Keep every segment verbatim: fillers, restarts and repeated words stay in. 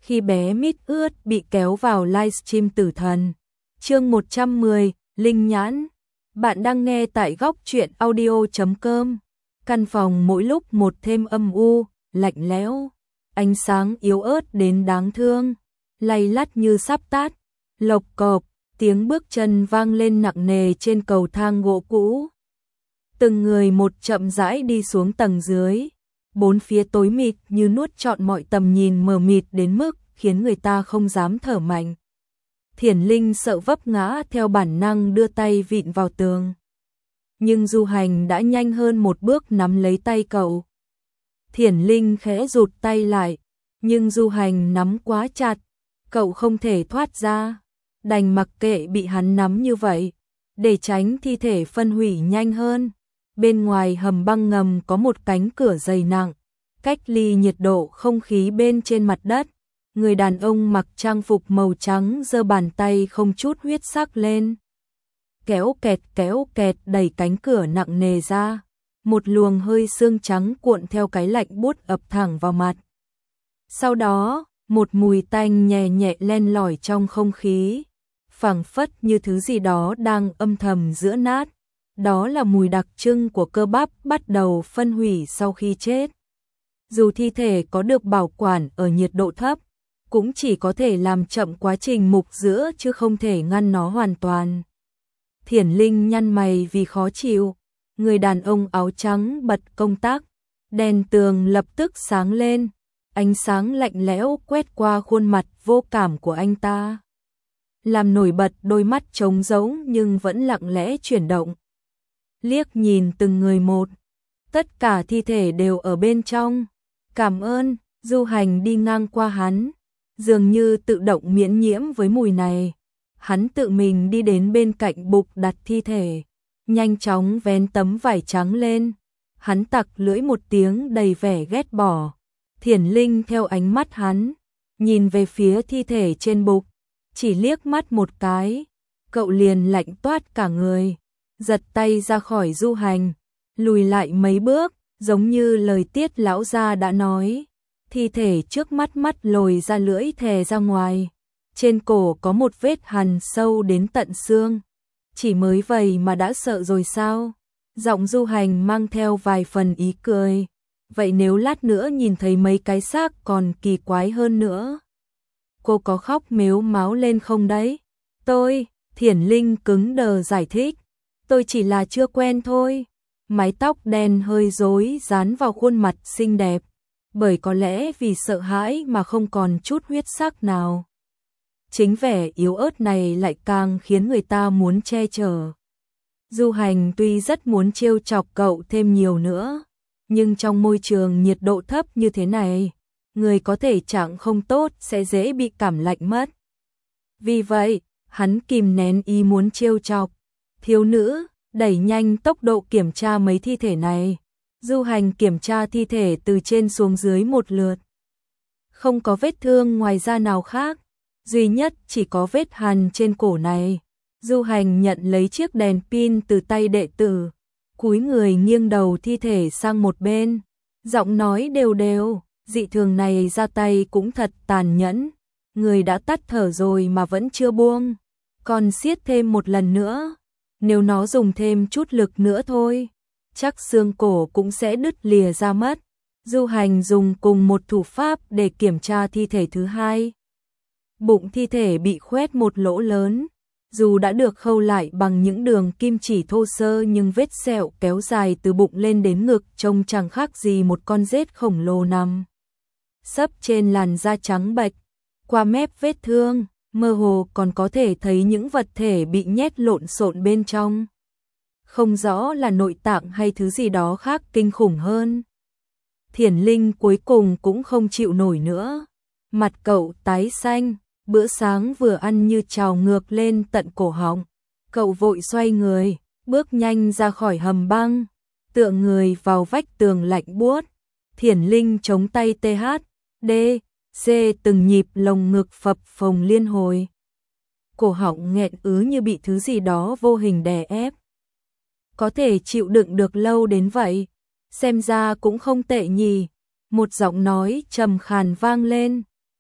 khi bé mít ướt bị kéo vào livestream tử thần. Chương một trăm mười, Linh Nhãn. Bạn đang nghe tại góc truyện audio chấm com. Căn phòng mỗi lúc một thêm âm u, lạnh lẽo, ánh sáng yếu ớt đến đáng thương, lay lắt như sắp tắt. Lộc cộp, tiếng bước chân vang lên nặng nề trên cầu thang gỗ cũ. Từng người một chậm rãi đi xuống tầng dưới. Bốn phía tối mịt như nuốt trọn mọi tầm nhìn, mờ mịt đến mức khiến người ta không dám thở mạnh. Thiển Linh sợ vấp ngã, theo bản năng đưa tay vịn vào tường. Nhưng Du Hành đã nhanh hơn một bước nắm lấy tay cậu. Thiển Linh khẽ rụt tay lại, nhưng Du Hành nắm quá chặt, cậu không thể thoát ra, đành mặc kệ bị hắn nắm như vậy, để tránh thi thể phân hủy nhanh hơn. Bên ngoài hầm băng ngầm có một cánh cửa dày nặng, cách ly nhiệt độ không khí bên trên mặt đất. Người đàn ông mặc trang phục màu trắng giơ bàn tay không chút huyết sắc lên. Kéo kẹt kéo kẹt đẩy cánh cửa nặng nề ra. Một luồng hơi sương trắng cuộn theo cái lạnh buốt ập thẳng vào mặt. Sau đó, một mùi tanh nhẹ nhẹ len lỏi trong không khí, phảng phất như thứ gì đó đang âm thầm giữa nát. Đó là mùi đặc trưng của cơ bắp bắt đầu phân hủy sau khi chết. Dù thi thể có được bảo quản ở nhiệt độ thấp, cũng chỉ có thể làm chậm quá trình mục rữa chứ không thể ngăn nó hoàn toàn. Thiển Linh nhăn mày vì khó chịu. Người đàn ông áo trắng bật công tắc, đèn tường lập tức sáng lên, ánh sáng lạnh lẽo quét qua khuôn mặt vô cảm của anh ta, làm nổi bật đôi mắt trống rỗng nhưng vẫn lặng lẽ chuyển động. Liếc nhìn từng người một, tất cả thi thể đều ở bên trong. Cảm ơn. Du Hành đi ngang qua hắn, dường như tự động miễn nhiễm với mùi này. Hắn tự mình đi đến bên cạnh bục đặt thi thể, nhanh chóng vén tấm vải trắng lên. Hắn tặc lưỡi một tiếng đầy vẻ ghét bỏ. Thiển Linh theo ánh mắt hắn, nhìn về phía thi thể trên bục, chỉ liếc mắt một cái, cậu liền lạnh toát cả người, giật tay ra khỏi Du Hành, lùi lại mấy bước, giống như lời Tiết lão gia đã nói. Thi thể trước mắt mắt lồi ra, lưỡi thè ra ngoài, trên cổ có một vết hằn sâu đến tận xương. Chỉ mới vậy mà đã sợ rồi sao? Giọng Du Hành mang theo vài phần ý cười. Vậy nếu lát nữa nhìn thấy mấy cái xác còn kỳ quái hơn nữa, cô có khóc mếu máo lên không đấy? Tôi, Thiển Linh cứng đờ giải thích, tôi chỉ là chưa quen thôi. Mái tóc đen hơi rối dán vào khuôn mặt xinh đẹp, bởi có lẽ vì sợ hãi mà không còn chút huyết sắc nào. Chính vẻ yếu ớt này lại càng khiến người ta muốn che chở. Du Hành tuy rất muốn trêu chọc cậu thêm nhiều nữa, nhưng trong môi trường nhiệt độ thấp như thế này, người có thể trạng không tốt sẽ dễ bị cảm lạnh mất. Vì vậy, hắn kìm nén ý muốn trêu chọc. Thiếu nữ, đẩy nhanh tốc độ kiểm tra mấy thi thể này. Du Hành kiểm tra thi thể từ trên xuống dưới một lượt. Không có vết thương ngoài da nào khác, duy nhất chỉ có vết hằn trên cổ này. Du Hành nhận lấy chiếc đèn pin từ tay đệ tử, cúi người nghiêng đầu thi thể sang một bên, giọng nói đều đều, dị thường này ra tay cũng thật tàn nhẫn. Người đã tắt thở rồi mà vẫn chưa buông, còn siết thêm một lần nữa. Nếu nó dùng thêm chút lực nữa thôi, chắc xương cổ cũng sẽ đứt lìa ra mất. Du Hành dùng cùng một thủ pháp để kiểm tra thi thể thứ hai. Bụng thi thể bị khoét một lỗ lớn, dù đã được khâu lại bằng những đường kim chỉ thô sơ nhưng vết sẹo kéo dài từ bụng lên đến ngực, trông chẳng khác gì một con rết khổng lồ nằm sấp trên làn da trắng bệch. Qua mép vết thương, mơ hồ còn có thể thấy những vật thể bị nhét lộn xộn bên trong. Không rõ là nội tạng hay thứ gì đó khác kinh khủng hơn. Thiển Linh cuối cùng cũng không chịu nổi nữa. Mặt cậu tái xanh, bữa sáng vừa ăn như trào ngược lên tận cổ họng. Cậu vội xoay người, bước nhanh ra khỏi hầm băng, tựa người vào vách tường lạnh buốt. Thiển Linh chống tay tê hát, đê, xê từng nhịp lồng ngực phập phồng liên hồi. Cổ họng nghẹn ứ như bị thứ gì đó vô hình đè ép. Có thể chịu đựng được lâu đến vậy, xem ra cũng không tệ nhỉ. Một giọng nói trầm khàn vang lên,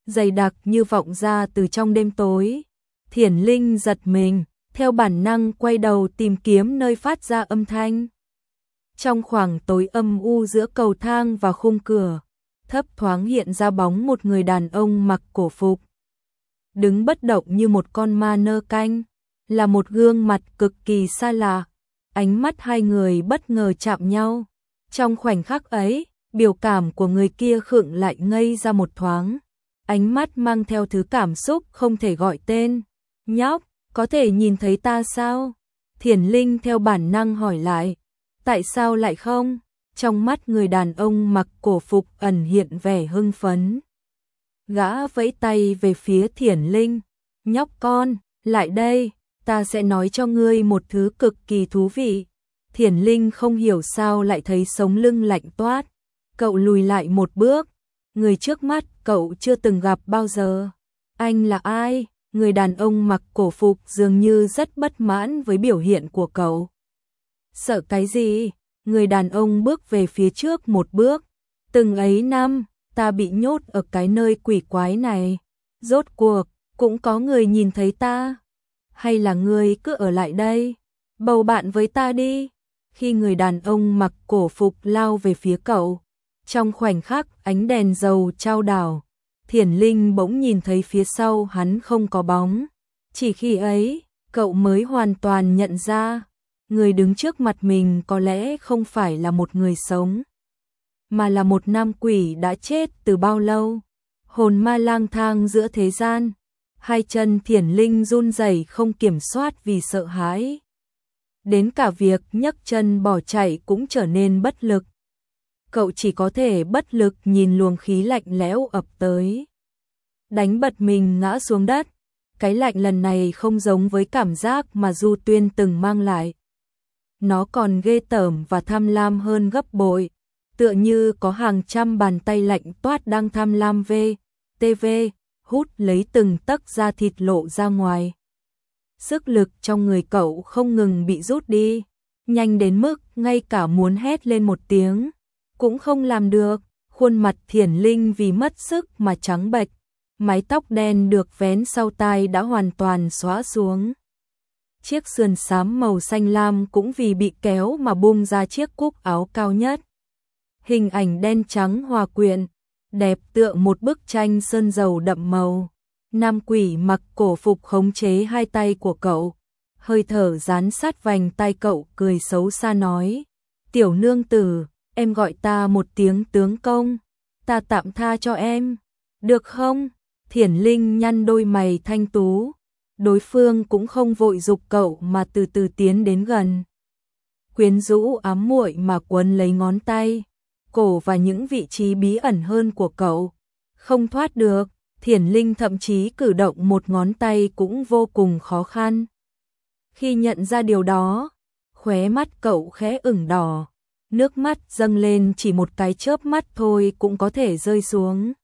dày đặc như vọng ra từ trong đêm tối. Thiển Linh giật mình, theo bản năng quay đầu tìm kiếm nơi phát ra âm thanh. Trong khoảng tối âm u giữa cầu thang và khung cửa, thấp thoáng hiện ra bóng một người đàn ông mặc cổ phục. Đứng bất động như một con ma nơ canh, là một gương mặt cực kỳ xa lạ. Ánh mắt hai người bất ngờ chạm nhau. Trong khoảnh khắc ấy, biểu cảm của người kia khựng lại ngây ra một thoáng. Ánh mắt mang theo thứ cảm xúc không thể gọi tên. Nhóc, có thể nhìn thấy ta sao? Thiển Linh theo bản năng hỏi lại. Tại sao lại không? Trong mắt người đàn ông mặc cổ phục ẩn hiện vẻ hưng phấn. Gã vẫy tay về phía Thiển Linh. Nhóc con, lại đây, ta sẽ nói cho ngươi một thứ cực kỳ thú vị. Thiển Linh không hiểu sao lại thấy sống lưng lạnh toát. Cậu lùi lại một bước. Người trước mắt cậu chưa từng gặp bao giờ. Anh là ai? Người đàn ông mặc cổ phục dường như rất bất mãn với biểu hiện của cậu. Sợ cái gì? Người đàn ông bước về phía trước một bước. Từng ấy năm, ta bị nhốt ở cái nơi quỷ quái này. Rốt cuộc, cũng có người nhìn thấy ta. Hay là ngươi cứ ở lại đây, bầu bạn với ta đi. Khi người đàn ông mặc cổ phục lao về phía cậu, trong khoảnh khắc ánh đèn dầu chao đảo, Thiển Linh bỗng nhìn thấy phía sau hắn không có bóng. Chỉ khi ấy, cậu mới hoàn toàn nhận ra, người đứng trước mặt mình có lẽ không phải là một người sống, mà là một nam quỷ đã chết từ bao lâu. Hồn ma lang thang giữa thế gian. Hai chân Thiển Linh run rẩy không kiểm soát vì sợ hãi. Đến cả việc nhấc chân bỏ chạy cũng trở nên bất lực. Cậu chỉ có thể bất lực nhìn luồng khí lạnh lẽo ập tới. Đánh bật mình ngã xuống đất. Cái lạnh lần này không giống với cảm giác mà Du Tuyên từng mang lại. Nó còn ghê tởm và tham lam hơn gấp bội. Tựa như có hàng trăm bàn tay lạnh toát đang tham lam về tê vê, hút lấy từng tấc da thịt lộ ra ngoài. Sức lực trong người cậu không ngừng bị rút đi, nhanh đến mức ngay cả muốn hét lên một tiếng cũng không làm được. Khuôn mặt Thiển Linh vì mất sức mà trắng bệch, mái tóc đen được vén sau tai đã hoàn toàn xõa xuống. Chiếc sườn xám màu xanh lam cũng vì bị kéo mà bung ra chiếc cúc áo cao nhất. Hình ảnh đen trắng hòa quyện, đẹp tựa một bức tranh sơn dầu đậm màu. Nam quỷ mặc cổ phục khống chế hai tay của cậu, hơi thở dán sát vành tai cậu, cười xấu xa nói: "Tiểu nương tử, em gọi ta một tiếng tướng công, ta tạm tha cho em, được không?" Thiển Linh nhăn đôi mày thanh tú. Đối phương cũng không vội giục cậu mà từ từ tiến đến gần. Quyến rũ ám muội mà quấn lấy ngón tay, cổ và những vị trí bí ẩn hơn của cậu. Không thoát được, Thiển Linh thậm chí cử động một ngón tay cũng vô cùng khó khăn. Khi nhận ra điều đó, khóe mắt cậu khẽ ửng đỏ, nước mắt dâng lên chỉ một cái chớp mắt thôi cũng có thể rơi xuống.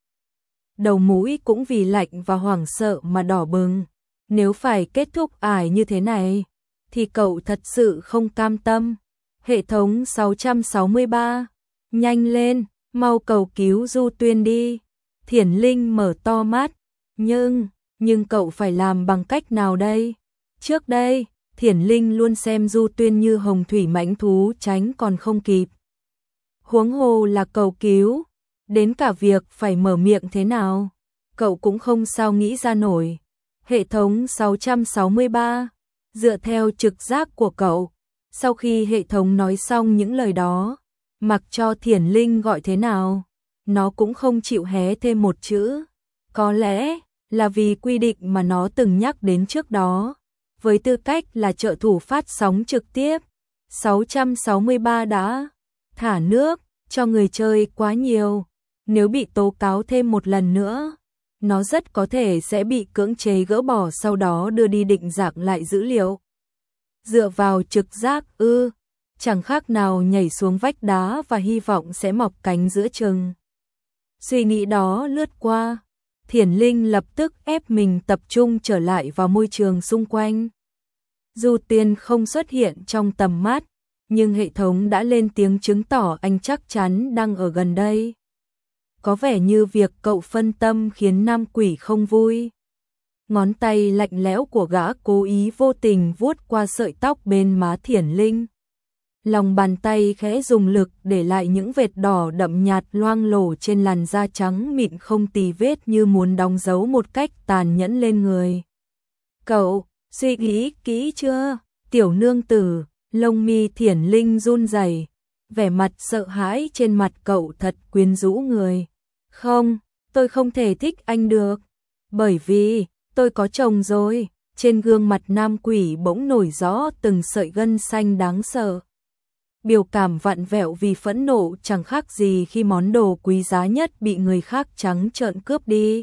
Đầu mũi cũng vì lạnh và hoảng sợ mà đỏ bừng. Nếu phải kết thúc ải như thế này, thì cậu thật sự không cam tâm. Hệ thống sáu sáu ba, nhanh lên, mau cầu cứu Du Tuyên đi. Thiển Linh mở to mắt, nhưng, nhưng cậu phải làm bằng cách nào đây? Trước đây, Thiển Linh luôn xem Du Tuyên như hồng thủy mãnh thú tránh còn không kịp. Huống hồ là cầu cứu, đến cả việc phải mở miệng thế nào, cậu cũng không sao nghĩ ra nổi. Hệ thống sáu sáu ba, dựa theo trực giác của cậu, sau khi hệ thống nói xong những lời đó, mặc cho Thiển Linh gọi thế nào, nó cũng không chịu hé thêm một chữ. Có lẽ là vì quy định mà nó từng nhắc đến trước đó, với tư cách là trợ thủ phát sóng trực tiếp, sáu sáu ba đã thả nước cho người chơi quá nhiều. Nếu bị tố cáo thêm một lần nữa, nó rất có thể sẽ bị cưỡng chế gỡ bỏ, sau đó đưa đi định dạng lại dữ liệu. Dựa vào trực giác ư, chẳng khác nào nhảy xuống vách đá và hy vọng sẽ mọc cánh giữa chừng. Suy nghĩ đó lướt qua, Thiển Linh lập tức ép mình tập trung trở lại vào môi trường xung quanh. Du Tuyên không xuất hiện trong tầm mắt, nhưng hệ thống đã lên tiếng chứng tỏ anh chắc chắn đang ở gần đây. có vẻ như việc cậu phân tâm khiến nam quỷ không vui. Ngón tay lạnh lẽo của gã cố ý vô tình vuốt qua sợi tóc bên má Thiển Linh. Lòng bàn tay khẽ dùng lực để lại những vệt đỏ đậm nhạt loang lổ trên làn da trắng mịn không tì vết như muốn đóng dấu một cách tàn nhẫn lên người. Cậu, suy nghĩ kỹ chưa? Tiểu nương tử, lông mi Thiển Linh run rẩy, vẻ mặt sợ hãi trên mặt cậu thật quyến rũ người. Không, tôi không thể thích anh được, bởi vì tôi có chồng rồi. Trên gương mặt nam quỷ bỗng nổi rõ từng sợi gân xanh đáng sợ. Biểu cảm vặn vẹo vì phẫn nộ chẳng khác gì khi món đồ quý giá nhất bị người khác trắng trợn cướp đi.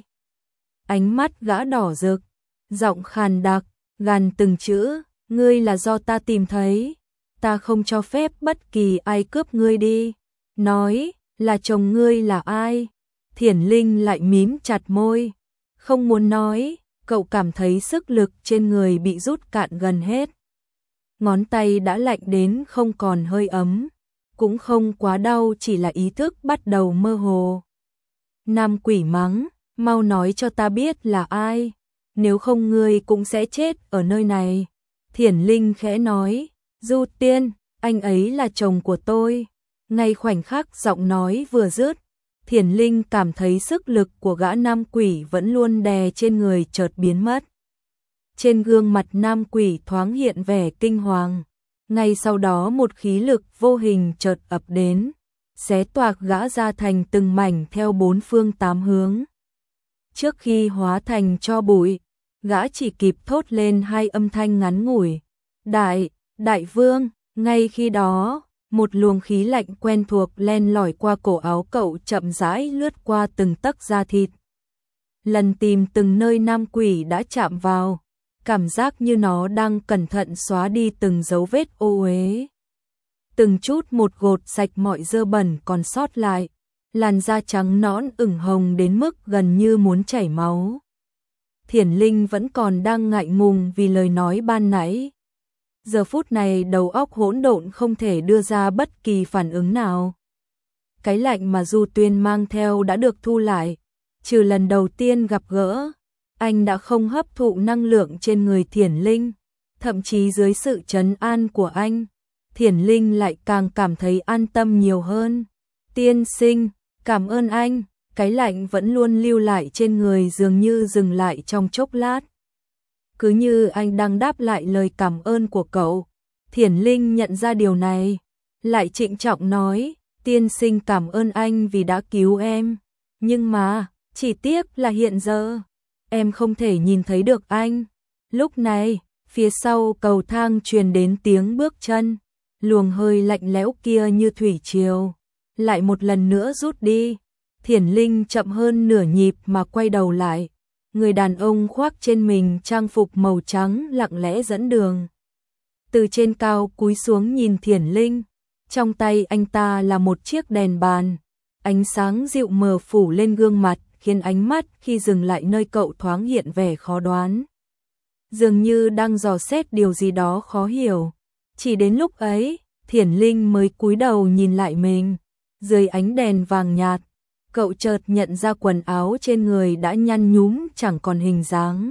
Ánh mắt gã đỏ rực, giọng khàn đặc, gằn từng chữ, ngươi là do ta tìm thấy, ta không cho phép bất kỳ ai cướp ngươi đi. Nói, là chồng ngươi là ai? Thiển Linh lại mím chặt môi, không muốn nói, cậu cảm thấy sức lực trên người bị rút cạn gần hết. Ngón tay đã lạnh đến không còn hơi ấm, cũng không quá đau, chỉ là ý thức bắt đầu mơ hồ. Nam quỷ mắng, mau nói cho ta biết là ai, nếu không ngươi cũng sẽ chết ở nơi này. Thiển Linh khẽ nói, Du Tiên, anh ấy là chồng của tôi. Ngay khoảnh khắc giọng nói vừa dứt, Thiển Linh cảm thấy sức lực của gã nam quỷ vẫn luôn đè trên người chợt biến mất. Trên gương mặt nam quỷ thoáng hiện vẻ kinh hoàng, ngay sau đó một khí lực vô hình chợt ập đến, xé toạc gã ra thành từng mảnh theo bốn phương tám hướng. Trước khi hóa thành tro bụi, gã chỉ kịp thốt lên hai âm thanh ngắn ngủi, Đại, Đại Vương. Ngay khi đó, một luồng khí lạnh quen thuộc len lỏi qua cổ áo cậu, chậm rãi lướt qua từng tấc da thịt. Lần tìm từng nơi nam quỷ đã chạm vào, cảm giác như nó đang cẩn thận xóa đi từng dấu vết ô uế. Từng chút một gột sạch mọi dơ bẩn còn sót lại, làn da trắng nõn ửng hồng đến mức gần như muốn chảy máu. Thiển Linh vẫn còn đang ngại ngùng vì lời nói ban nãy. Giờ phút này đầu óc hỗn độn không thể đưa ra bất kỳ phản ứng nào. Cái lạnh mà Du Tuyên mang theo đã được thu lại, trừ lần đầu tiên gặp gỡ, anh đã không hấp thụ năng lượng trên người Thiển Linh, thậm chí dưới sự trấn an của anh, Thiển Linh lại càng cảm thấy an tâm nhiều hơn. Tiên sinh, cảm ơn anh. Cái lạnh vẫn luôn lưu lại trên người dường như dừng lại trong chốc lát. Cứ như anh đang đáp lại lời cảm ơn của cậu. Thiển Linh nhận ra điều này, lại trịnh trọng nói, tiên sinh cảm ơn anh vì đã cứu em. Nhưng mà, chỉ tiếc là hiện giờ, em không thể nhìn thấy được anh. Lúc này, phía sau cầu thang truyền đến tiếng bước chân, luồng hơi lạnh lẽo kia như thủy triều, lại một lần nữa rút đi. Thiển Linh chậm hơn nửa nhịp mà quay đầu lại, người đàn ông khoác trên mình trang phục màu trắng lặng lẽ dẫn đường. Từ trên cao cúi xuống nhìn Thiển Linh, trong tay anh ta là một chiếc đèn bàn, ánh sáng dịu mờ phủ lên gương mặt, khiến ánh mắt khi dừng lại nơi cậu thoáng hiện vẻ khó đoán. Dường như đang dò xét điều gì đó khó hiểu. Chỉ đến lúc ấy, Thiển Linh mới cúi đầu nhìn lại mình, dưới ánh đèn vàng nhạt. Cậu chợt nhận ra quần áo trên người đã nhăn nhúm chẳng còn hình dáng.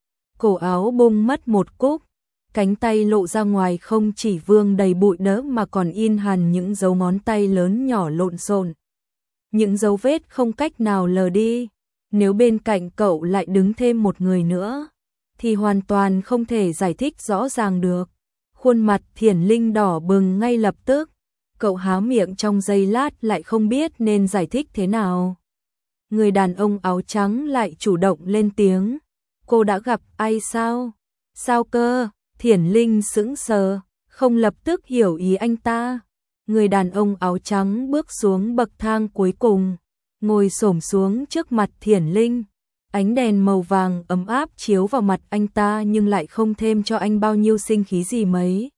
Cổ áo bung mất một cúc, cánh tay lộ ra ngoài không chỉ vương đầy bụi đỡ mà còn in hằn những dấu ngón tay lớn nhỏ lộn xộn. Những dấu vết không cách nào lờ đi. Nếu bên cạnh cậu lại đứng thêm một người nữa, thì hoàn toàn không thể giải thích rõ ràng được. Khuôn mặt Thiển Linh đỏ bừng ngay lập tức. Cậu há miệng trong giây lát lại không biết nên giải thích thế nào. Người đàn ông áo trắng lại chủ động lên tiếng. Cô đã gặp ai sao? Sao cơ? Thiển Linh sững sờ, không lập tức hiểu ý anh ta. Người đàn ông áo trắng bước xuống bậc thang cuối cùng, ngồi xổm xuống trước mặt Thiển Linh. Ánh đèn màu vàng ấm áp chiếu vào mặt anh ta nhưng lại không thêm cho anh bao nhiêu sinh khí gì mấy.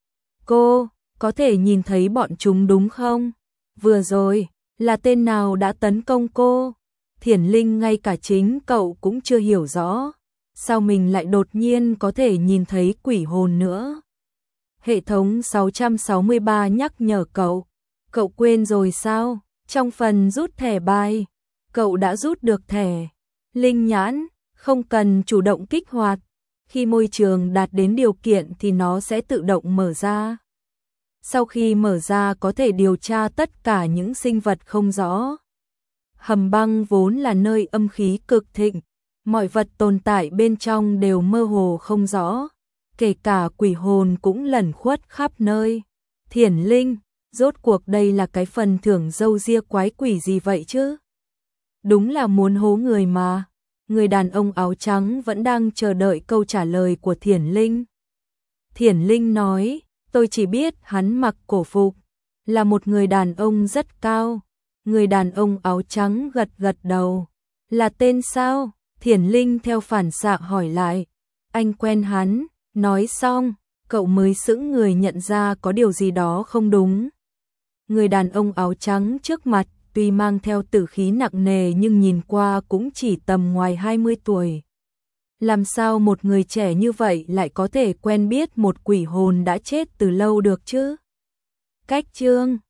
Cô có thể nhìn thấy bọn chúng đúng không? Vừa rồi, là tên nào đã tấn công cô? Thiển Linh ngay cả chính cậu cũng chưa hiểu rõ. Sao mình lại đột nhiên có thể nhìn thấy quỷ hồn nữa? Hệ thống sáu sáu ba nhắc nhở cậu. Cậu quên rồi sao? Trong phần rút thẻ bài, Cậu đã rút được thẻ linh nhãn, không cần chủ động kích hoạt. Khi môi trường đạt đến điều kiện thì nó sẽ tự động mở ra. Sau khi mở ra có thể điều tra tất cả những sinh vật không rõ. Hầm băng vốn là nơi âm khí cực thịnh, mọi vật tồn tại bên trong đều mơ hồ không rõ, kể cả quỷ hồn cũng lẩn khuất khắp nơi. Thiển Linh, rốt cuộc đây là cái phần thưởng râu ria quái quỷ gì vậy chứ? Đúng là muốn hố người mà. Người đàn ông áo trắng vẫn đang chờ đợi câu trả lời của Thiển Linh. Thiển Linh nói, tôi chỉ biết hắn mặc cổ phục, là một người đàn ông rất cao. Người đàn ông áo trắng gật gật đầu. Là tên sao? Thiển Linh theo phản xạ hỏi lại. Anh quen hắn. Nói xong, cậu mới sững người nhận ra có điều gì đó không đúng. Người đàn ông áo trắng trước mặt tuy mang theo tử khí nặng nề nhưng nhìn qua cũng chỉ tầm ngoài hai mươi tuổi. Làm sao một người trẻ như vậy lại có thể quen biết một quỷ hồn đã chết từ lâu được chứ? Cách chương